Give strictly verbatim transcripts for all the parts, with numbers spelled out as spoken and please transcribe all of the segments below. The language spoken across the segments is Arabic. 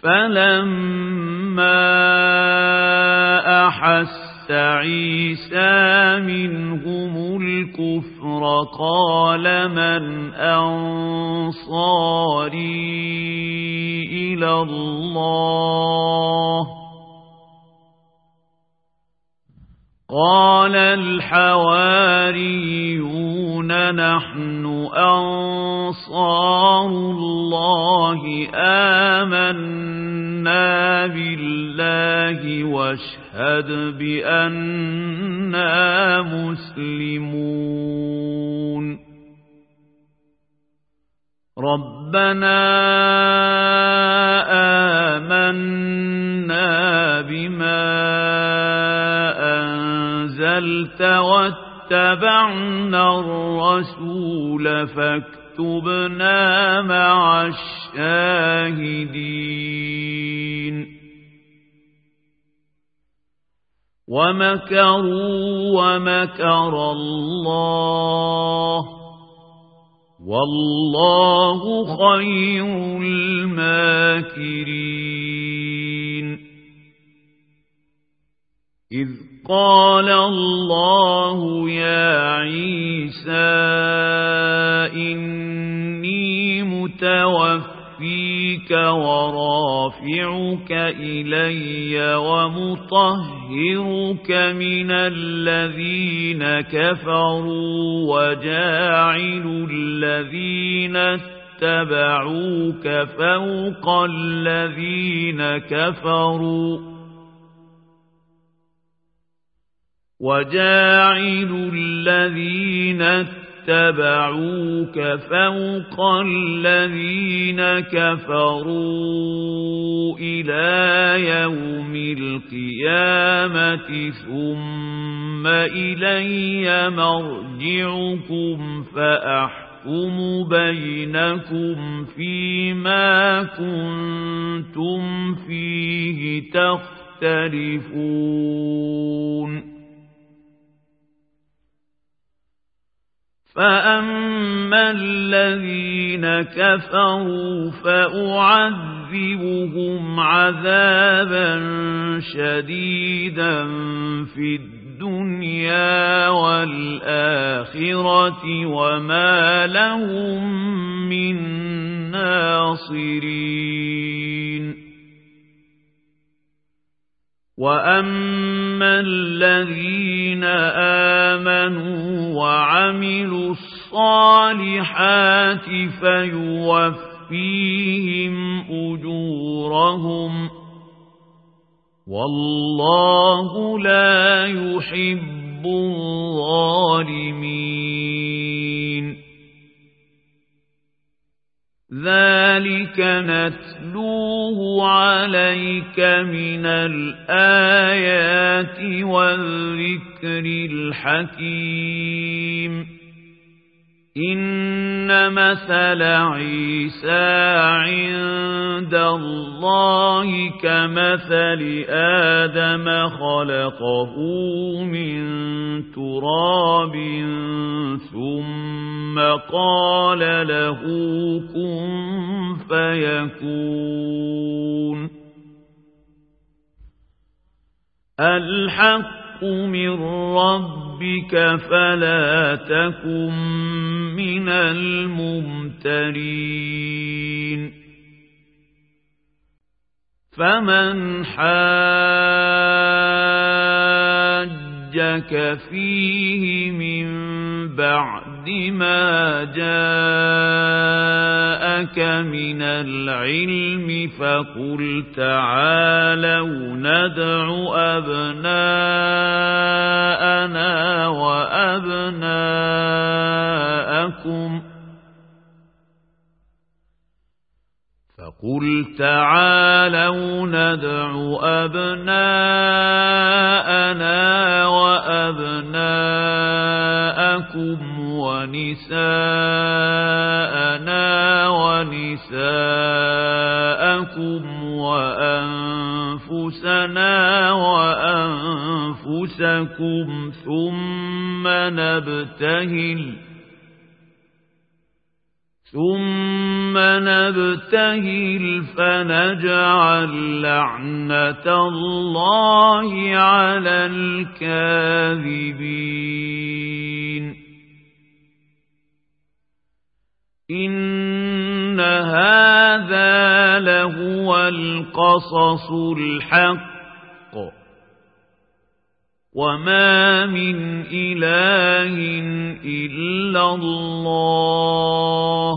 فلما أحس عيسى منهم الكفر قال من أنصاري إلى الله قال الحواريون نحن أنصار الله آمنا بالله واشهد بأننا مسلمون ربنا آمنا بما أنزلت واتبعنا الرسول فاكتبنا مع الشاهدين ومكروا ومكر الله والله خير الماكرين إذ قال الله يا عيسى إني متوفيك ورافعك إلي ومطهرك من الذين كفروا وجاعل الذين اتبعوك فوق الذين كفروا وجاعل الذين اتبعوك فوق الذين كفروا إلى يوم القيامة ثم إلي مرجعكم فأحكم بينكم فيما كنتم فيه تختلفون فأما الذين كفروا فأعذبهم عذابا شديدا في الدنيا والآخرة وما لهم من ناصرين وأما الذين آمنوا وعملوا الصالحات فيوفيهم أجورهم والله لا يحب الظالمين ذلك نتلوه عليك من الآيات والذكر الحكيم إن مثل عيسى عند الله كمثل آدم خلقه من تراب ثم قال له كن فيكون الحق من ربك فلا تكن من الممترين فمن حاجك فيه من بعد ما جاءك من العلم فقل تعالوا ندع أبناءنا وأبناءكم فقل تعالوا ندع أبناءنا وأبناءكم ونساءنا ونساءكم وأنفسنا وأنفسكم ثم نبتهل ثم نبتهل فنجعل لعنة الله على الكاذبين إن هذا لهو القصص الحق وما من إله إلا الله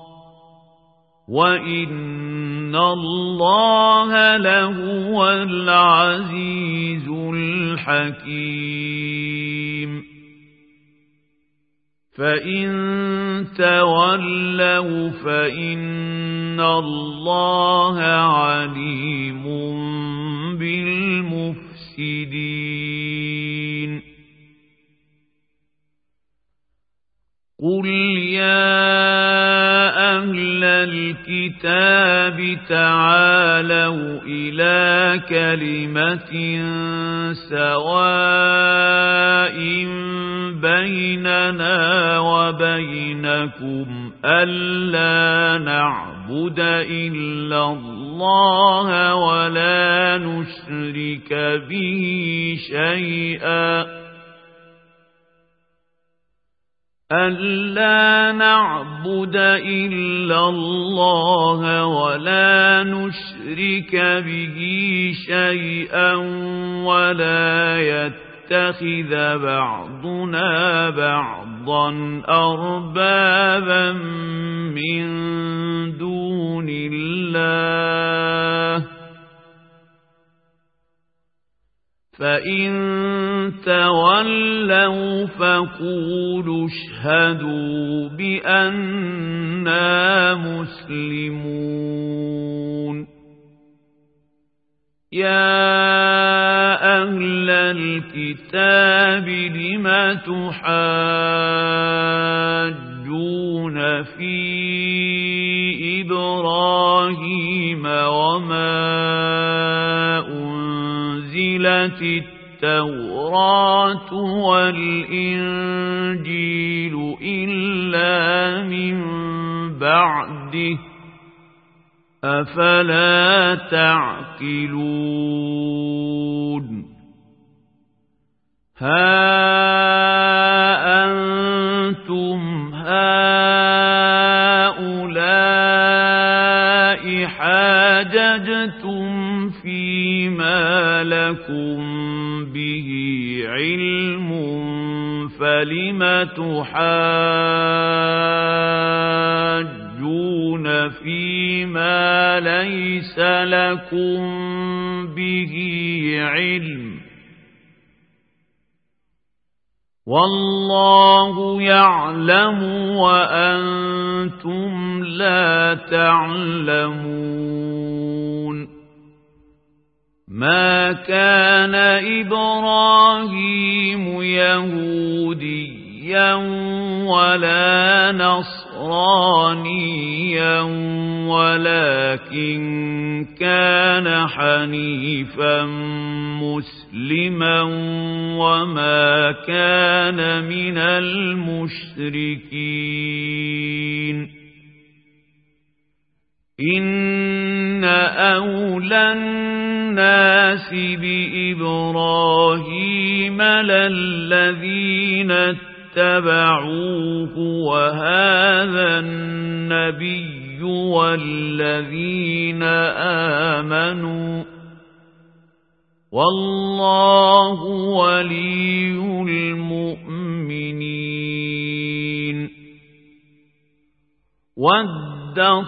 وإن الله لهو العزيز الحكيم فإن تولوا فإن الله عليم بالمفسدين قل يا أهل الكتاب تعالوا إلى كلمة سواء بيننا وبينكم ألا نعبد إلا الله ولا نشرك به شيئا ألا نعبد إلا الله ولا نشرك به شيئا ولا يتخذ بعضنا بعضا أربابا من دون الله فإن تولوا فقولوا اشهدوا بأننا مسلمون يا أهل الكتاب لم تحاجون في إبراهيم وما أنزلت التوراة والإنجيل إلا من بعده أفلا تعقلون ها أنتم هؤلاء حاججتم فيما لكم به علم فلم تحاجون فيما ليس لكم به علم والله يعلم وأنتم لا تعلمون ما كان إبراهيم يهوديا ولا نصرانيا ولكن كان حنيفا مسلما وما كان من المشركين إن أولى الناس بإبراهيم للذين اتبعوه وهذا النبي والذين آمنوا والله ولي المؤمنين ود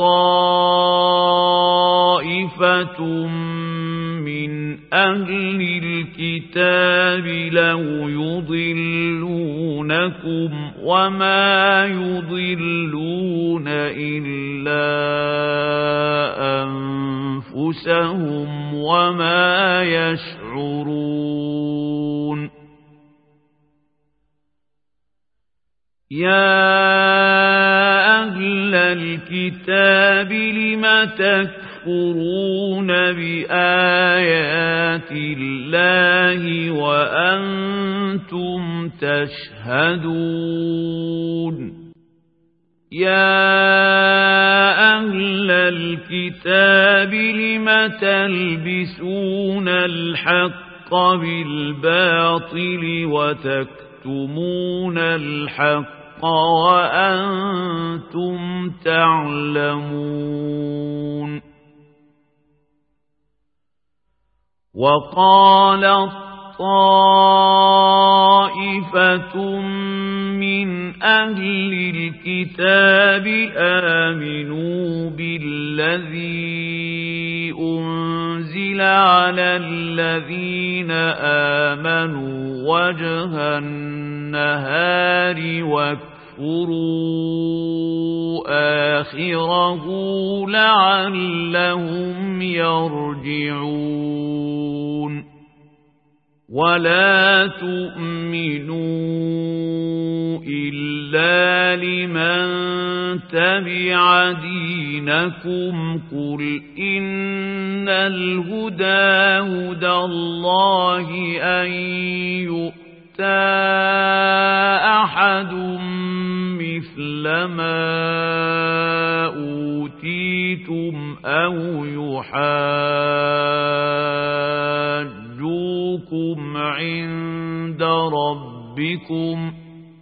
طائفة من أهل الكتاب لو يضلونكم وما يضلون إلا أنفسهم وما يشعرون يا أهل الكتاب لم تكفرون بآيات الله وأنتم تشهدون يا أهل الكتاب لم تلبسون الحق بالباطل وتكتمون الحق وأنتم تعلمون وقال طائفة من أهل الكتاب آمنوا بالذي أنزل على الذين آمنوا وجه النهار واكفروا آخره لعلهم يرجعون ولا تؤمنوا إلا لمن تبع دينكم قل إن الهدى هدى الله أن يؤتى أحد مثل ما أوتيتم أو يحاجوكم عند ربكم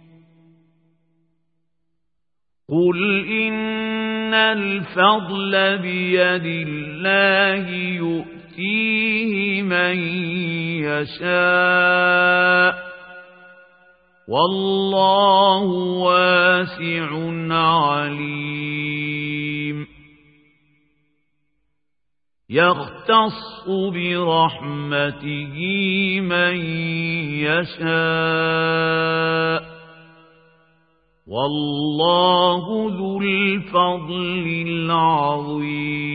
قل إن الفضل بيد الله يؤتيه من يشاء والله واسع عليم يختص برحمته من يشاء والله ذو الفضل العظيم